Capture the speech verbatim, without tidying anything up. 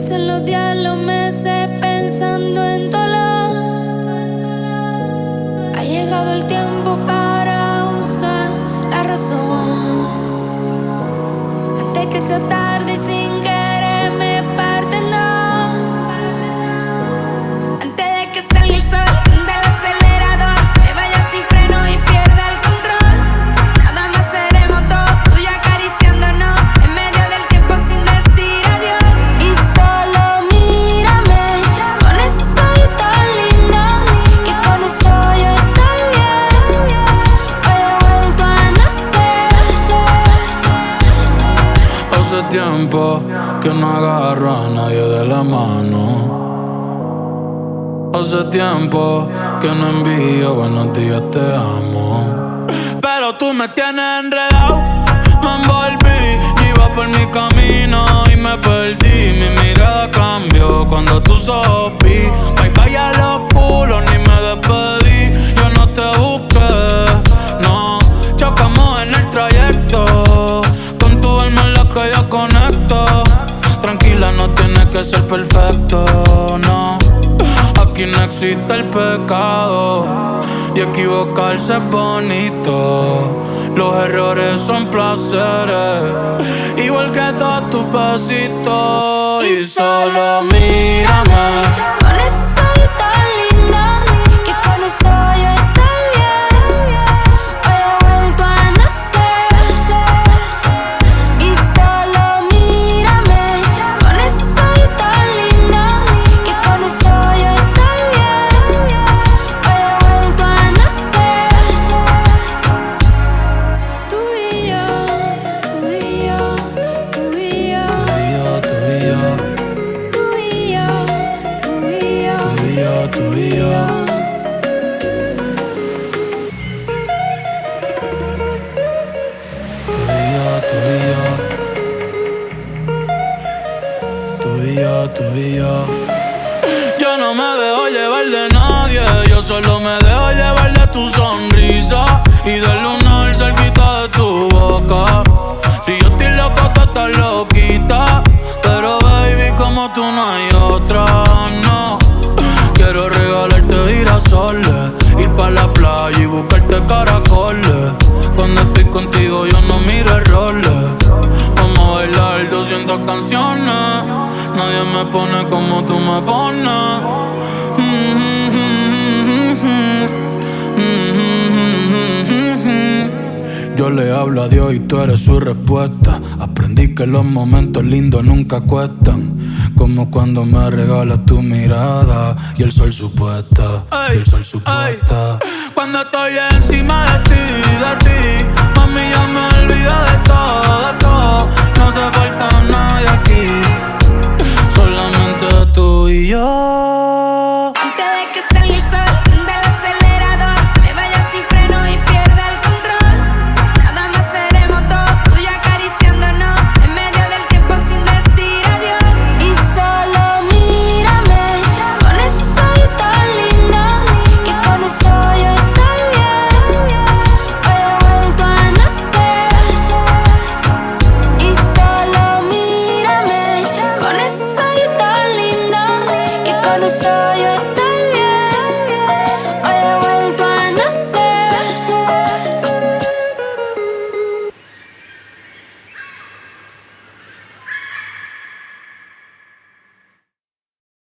Pasan los días, los meses pensando en dolor. Ha llegado el tiempo para usar la razón. Antes que sea tarde y sin querer me parten dos. Antes de que salga el sol del acelerador, me vaya sin freno y pierda el control. Nada más seremos dos, tú y yo acariciándonos en medio del tiempo sin decir adiós. Y solo mírame con ese ojito lindo, que con eso yo estoy bien. Hoy he vuelto a nacer. Hace tiempo que no agarro a nadie de la mano. Hace tiempo que no envío buenos días, te amo. Pero tú me tienes enredado, me envolví, iba por mi camino y me perdí. Mi mirada cambió cuando tú sopí. Bye bye a los culos, ni me despedí. Yo no te busqué, no. Chocamos en el trayecto, con tu alma en la que yo conecto. Tranquila, no tienes que ser perfecto, no. Aquí no existe el pecado y equivocarse es bonito. Los errores son placeres, igual que todos tus besitos. Y solo mírame Con ese ojito lindo, que con eso yo estoy bien. Hoy he vuelto a nacer. Y solo mírame con ese ojito lindo, que con eso yo estoy bien. Hoy he vuelto a nacer. Tú y yo, tú y yo, tú y yo, Tú y yo, tú y yo, tú y yo, tú y yo, tú y yo, tú y yo. Tú y yo, tú y yo, tú y yo, tú y yo. Yo no me dejo llevar de nadie, yo solo me dejo llevar de tu sonrisa y del lunar cerquita de tu boca. Si yo estoy loco, tú estás loquita, pero baby, como tú no hay otra, no. Quiero regalarte girasoles, ir pa' la playa y buscarte caracoles. Cuando estoy contigo yo no miro errores. Vamos a bailar doscientas canciones, nadie me pone como tú me pones. Yo le hablo a Dios y tú eres su respuesta. Aprendí que los momentos lindos nunca cuestan, como cuando me regalas tu mirada y el sol supuesta, y el sol supuesta. Cuando estoy encima de ti, de ti, mami, ya me olvido de todo, de todo. No hace falta nadie aquí, solamente tú y yo. Antes de que salga el sol del acelerador, me vaya sin freno y pierda el control. Nada más seremos dos, tú y yo acariciándonos en medio del tiempo sin decir adiós. Y solo mírame con ese ojito lindo, que con eso yo estoy bien. Hoy he vuelto a nacer. Y solo mírame con ese ojito lindo, que con eso yo estoy bien.